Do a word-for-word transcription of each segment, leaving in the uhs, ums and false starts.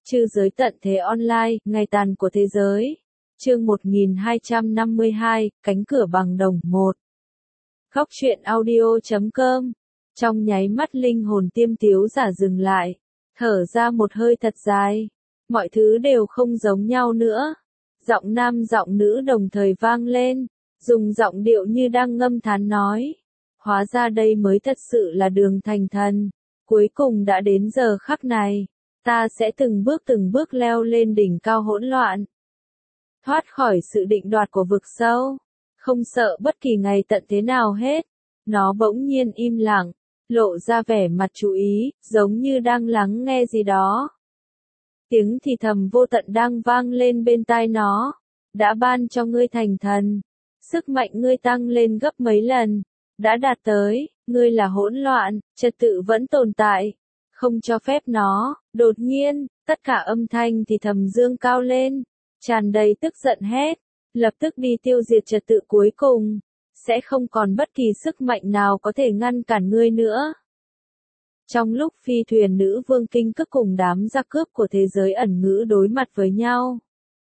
Chư giới tận thế online, ngày tàn của thế giới. Chương một nghìn hai trăm năm mươi hai, cánh cửa bằng đồng một. Góc truyện audio chấm com. Trong nháy mắt linh hồn Tiêm Tiếu Giả dừng lại, thở ra một hơi thật dài. Mọi thứ đều không giống nhau nữa. Giọng nam giọng nữ đồng thời vang lên, dùng giọng điệu như đang ngâm thán nói. Hóa ra đây mới thật sự là đường thành thần. Cuối cùng đã đến giờ khắc này. Ta sẽ từng bước từng bước leo lên đỉnh cao hỗn loạn. Thoát khỏi sự định đoạt của vực sâu. Không sợ bất kỳ ngày tận thế nào hết. Nó bỗng nhiên im lặng, lộ ra vẻ mặt chú ý, giống như đang lắng nghe gì đó. Tiếng thì thầm vô tận đang vang lên bên tai nó. Đã ban cho ngươi thành thần. Sức mạnh ngươi tăng lên gấp mấy lần. Đã đạt tới, ngươi là hỗn loạn, trật tự vẫn tồn tại. Không cho phép nó. Đột nhiên, tất cả âm thanh thì thầm dương cao lên, tràn đầy tức giận hét, lập tức đi tiêu diệt trật tự cuối cùng. Sẽ không còn bất kỳ sức mạnh nào có thể ngăn cản ngươi nữa. Trong lúc phi thuyền nữ vương kinh cước cùng đám gia cướp của thế giới ẩn ngữ đối mặt với nhau.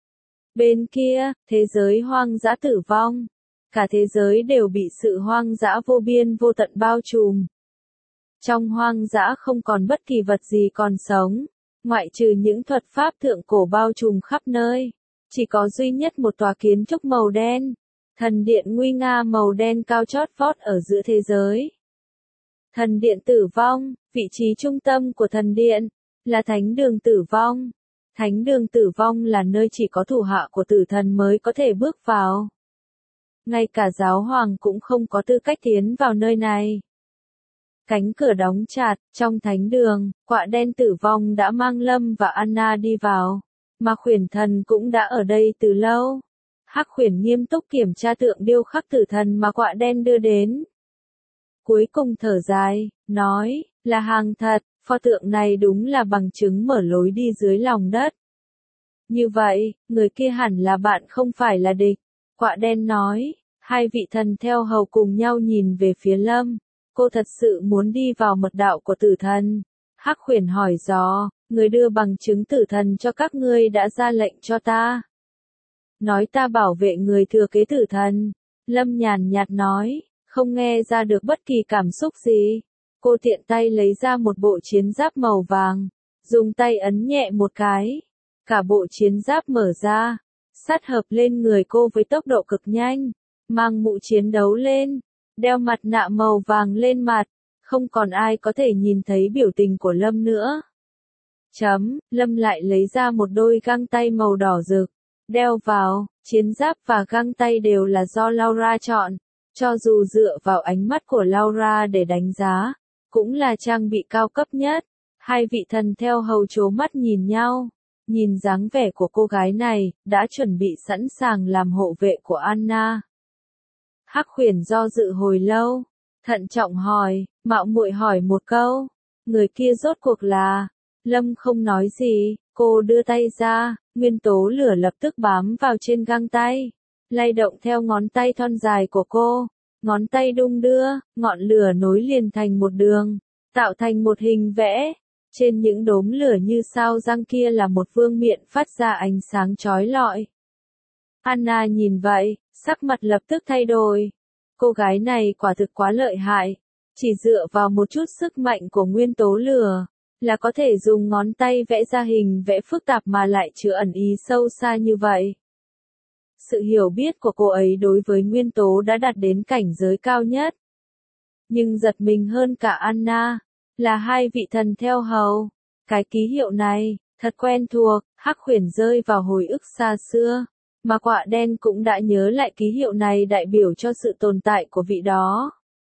Bên kia, thế giới hoang dã tử vong. Cả thế giới đều bị sự hoang dã vô biên vô tận bao trùm. Trong hoang dã không còn bất kỳ vật gì còn sống, ngoại trừ những thuật pháp thượng cổ bao trùm khắp nơi. Chỉ có duy nhất một tòa kiến trúc màu đen, thần điện nguy nga màu đen cao chót vót ở giữa thế giới. Thần điện tử vong, vị trí trung tâm của thần điện, là thánh đường tử vong. Thánh đường tử vong là nơi chỉ có thủ hạ của tử thần mới có thể bước vào. Ngay cả giáo hoàng cũng không có tư cách tiến vào nơi này. Cánh cửa đóng chặt, trong thánh đường, quạ đen tử vong đã mang Lâm và Anna đi vào, mà khuyển thần cũng đã ở đây từ lâu. Hắc khuyển nghiêm túc kiểm tra tượng điêu khắc tử thần mà quạ đen đưa đến. Cuối cùng thở dài, nói, là hàng thật, pho tượng này đúng là bằng chứng mở lối đi dưới lòng đất. Như vậy, người kia hẳn là bạn không phải là địch. Quạ đen nói, hai vị thần theo hầu cùng nhau nhìn về phía Lâm. Cô thật sự muốn đi vào mật đạo của tử thần. Hắc khuyển hỏi dò, người đưa bằng chứng tử thần cho các ngươi đã ra lệnh cho ta. Nói ta bảo vệ người thừa kế tử thần. Lâm nhàn nhạt nói, không nghe ra được bất kỳ cảm xúc gì. Cô tiện tay lấy ra một bộ chiến giáp màu vàng, dùng tay ấn nhẹ một cái. Cả bộ chiến giáp mở ra, sát hợp lên người cô với tốc độ cực nhanh, mang mũ chiến đấu lên. Đeo mặt nạ màu vàng lên mặt, không còn ai có thể nhìn thấy biểu tình của Lâm nữa. Chấm, Lâm lại lấy ra một đôi găng tay màu đỏ rực, đeo vào, chiến giáp và găng tay đều là do Laura chọn, cho dù dựa vào ánh mắt của Laura để đánh giá, cũng là trang bị cao cấp nhất. Hai vị thần theo hầu trố mắt nhìn nhau, nhìn dáng vẻ của cô gái này, đã chuẩn bị sẵn sàng làm hộ vệ của Anna. Hắc khuyển do dự hồi lâu, thận trọng hỏi, mạo muội hỏi một câu, người kia rốt cuộc là? Lâm không nói gì, cô đưa tay ra, nguyên tố lửa lập tức bám vào trên găng tay, lay động theo ngón tay thon dài của cô, ngón tay đung đưa, ngọn lửa nối liền thành một đường, tạo thành một hình vẽ, trên những đốm lửa như sao răng kia là một vương miện phát ra ánh sáng chói lọi. Anna nhìn vậy, sắc mặt lập tức thay đổi. Cô gái này quả thực quá lợi hại. Chỉ dựa vào một chút sức mạnh của nguyên tố lửa, là có thể dùng ngón tay vẽ ra hình vẽ phức tạp mà lại chứa ẩn ý sâu xa như vậy. Sự hiểu biết của cô ấy đối với nguyên tố đã đạt đến cảnh giới cao nhất. Nhưng giật mình hơn cả Anna, là hai vị thần theo hầu. Cái ký hiệu này, thật quen thuộc, hắc khuyển rơi vào hồi ức xa xưa. Mà quạ đen cũng đã nhớ lại ký hiệu này đại biểu cho sự tồn tại của vị đó.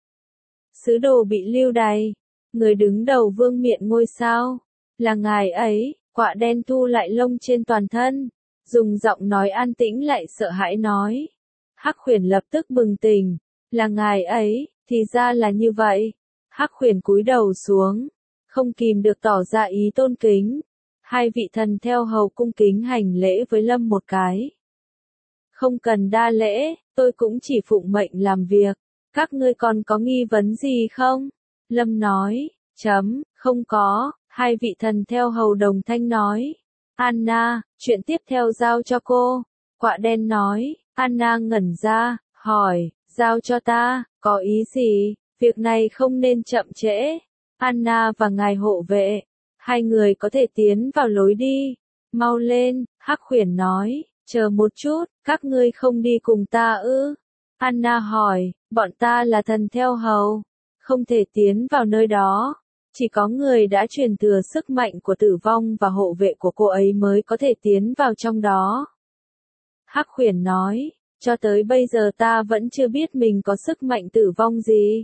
Sứ đồ bị lưu đày, người đứng đầu vương miện ngôi sao, là ngài ấy. Quạ đen thu lại lông trên toàn thân, dùng giọng nói an tĩnh lại sợ hãi nói. Hắc khuyển lập tức bừng tỉnh, là ngài ấy, thì ra là như vậy. Hắc khuyển cúi đầu xuống, không kìm được tỏ ra ý tôn kính. Hai vị thần theo hầu cung kính hành lễ với Lâm một cái. Không cần đa lễ, tôi cũng chỉ phụng mệnh làm việc. Các ngươi còn có nghi vấn gì không? Lâm nói, chấm, không có, hai vị thần theo hầu đồng thanh nói. Anna, chuyện tiếp theo giao cho cô. Quạ đen nói. Anna ngẩn ra, hỏi, giao cho ta, có ý gì? Việc này không nên chậm trễ. Anna và ngài hộ vệ, hai người có thể tiến vào lối đi. Mau lên, Hắc Huyền nói, chờ một chút, các ngươi không đi cùng ta ư? Anna hỏi, bọn ta là thần theo hầu, không thể tiến vào nơi đó. Chỉ có người đã truyền thừa sức mạnh của tử vong và hộ vệ của cô ấy mới có thể tiến vào trong đó. Hắc Huyền nói, cho tới bây giờ ta vẫn chưa biết mình có sức mạnh tử vong gì.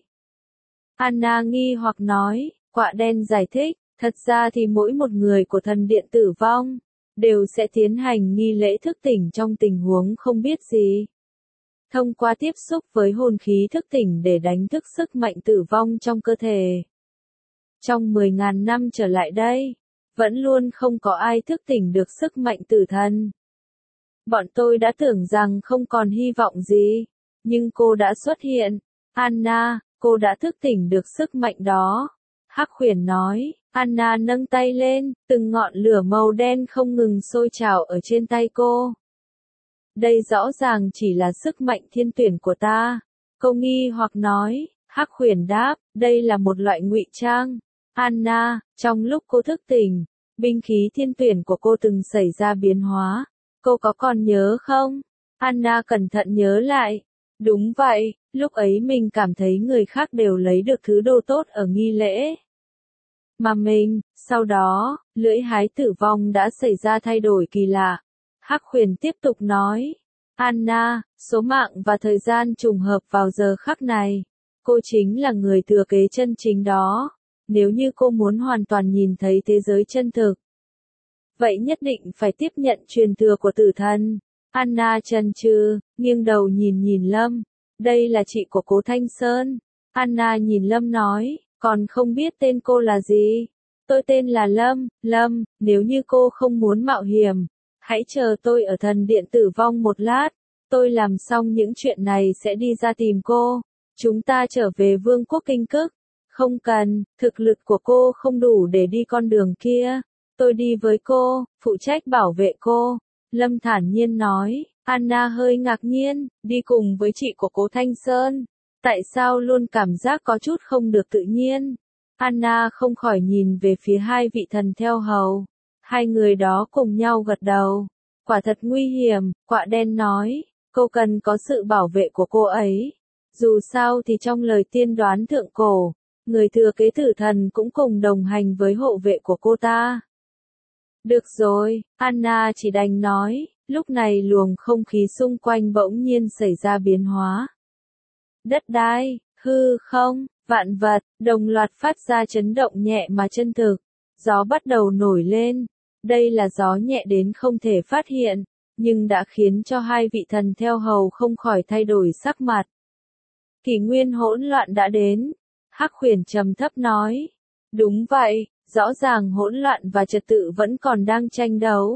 Anna nghi hoặc nói, Quạ đen giải thích, thật ra thì mỗi một người của thần điện tử vong, đều sẽ tiến hành nghi lễ thức tỉnh trong tình huống không biết gì. Thông qua tiếp xúc với hồn khí thức tỉnh để đánh thức sức mạnh tử vong trong cơ thể. Trong mười ngàn năm trở lại đây, vẫn luôn không có ai thức tỉnh được sức mạnh tử thần. Bọn tôi đã tưởng rằng không còn hy vọng gì, nhưng cô đã xuất hiện. Anna, cô đã thức tỉnh được sức mạnh đó. Hắc Huyền nói. Anna nâng tay lên, từng ngọn lửa màu đen không ngừng sôi trào ở trên tay cô. Đây rõ ràng chỉ là sức mạnh thiên tuyển của ta. Cô nghi hoặc nói. Hắc Huyền đáp, đây là một loại ngụy trang. Anna, trong lúc cô thức tỉnh, binh khí thiên tuyển của cô từng xảy ra biến hóa. Cô có còn nhớ không? Anna cẩn thận nhớ lại. Đúng vậy, lúc ấy mình cảm thấy người khác đều lấy được thứ đồ tốt ở nghi lễ. Mà mình, sau đó, lưỡi hái tử vong đã xảy ra thay đổi kỳ lạ. Hắc Huyền tiếp tục nói. Anna, số mạng và thời gian trùng hợp vào giờ khắc này. Cô chính là người thừa kế chân chính đó. Nếu như cô muốn hoàn toàn nhìn thấy thế giới chân thực, vậy nhất định phải tiếp nhận truyền thừa của tử thần. Anna chần chừ, nghiêng đầu nhìn nhìn Lâm. Đây là chị của Cố Thanh Sơn. Anna nhìn Lâm nói, còn không biết tên cô là gì. Tôi tên là Lâm. Lâm, nếu như cô không muốn mạo hiểm, hãy chờ tôi ở thần điện tử vong một lát. Tôi làm xong những chuyện này sẽ đi ra tìm cô. Chúng ta trở về vương quốc Kinh Cức. Không cần, thực lực của cô không đủ để đi con đường kia. Tôi đi với cô, phụ trách bảo vệ cô. Lâm thản nhiên nói. Anna hơi ngạc nhiên, đi cùng với chị của Cố Thanh Sơn. Tại sao luôn cảm giác có chút không được tự nhiên? Anna không khỏi nhìn về phía hai vị thần theo hầu. Hai người đó cùng nhau gật đầu. Quả thật nguy hiểm, Quạ đen nói. Cô cần có sự bảo vệ của cô ấy. Dù sao thì trong lời tiên đoán thượng cổ, người thừa kế tử thần cũng cùng đồng hành với hộ vệ của cô ta. Được rồi, Anna chỉ đành nói. Lúc này luồng không khí xung quanh bỗng nhiên xảy ra biến hóa. Đất đai, hư không, vạn vật, đồng loạt phát ra chấn động nhẹ mà chân thực. Gió bắt đầu nổi lên. Đây là gió nhẹ đến không thể phát hiện, nhưng đã khiến cho hai vị thần theo hầu không khỏi thay đổi sắc mặt. Kỷ nguyên hỗn loạn đã đến. Hắc Huyền trầm thấp nói. Đúng vậy, rõ ràng hỗn loạn và trật tự vẫn còn đang tranh đấu.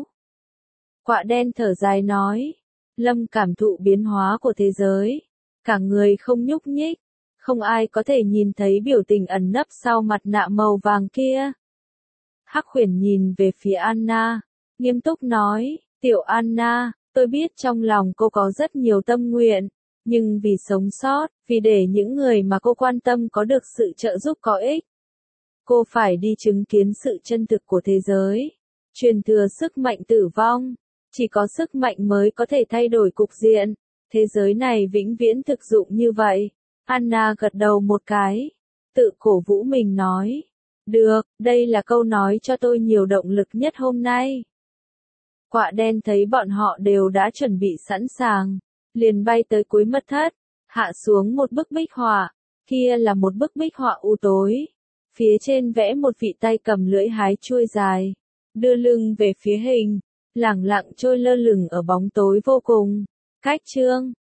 Quạ đen thở dài nói. Lâm cảm thụ biến hóa của thế giới. Cả người không nhúc nhích. Không ai có thể nhìn thấy biểu tình ẩn nấp sau mặt nạ màu vàng kia. Hắc Huyền nhìn về phía Anna. Nghiêm túc nói. Tiểu Anna, tôi biết trong lòng cô có rất nhiều tâm nguyện. Nhưng vì sống sót, vì để những người mà cô quan tâm có được sự trợ giúp có ích, cô phải đi chứng kiến sự chân thực của thế giới. Truyền thừa sức mạnh tử vong. Chỉ có sức mạnh mới có thể thay đổi cục diện. Thế giới này vĩnh viễn thực dụng như vậy. Anna gật đầu một cái. Tự cổ vũ mình nói. Được, đây là câu nói cho tôi nhiều động lực nhất hôm nay. Quạ đen thấy bọn họ đều đã chuẩn bị sẵn sàng. Liền bay tới cuối mật thất. Hạ xuống một bức bích họa. Kia là một bức bích họa u tối. Phía trên vẽ một vị tay cầm lưỡi hái chuôi dài. Đưa lưng về phía hình. Lẳng lặng trôi lơ lửng ở bóng tối vô cùng. Cách chương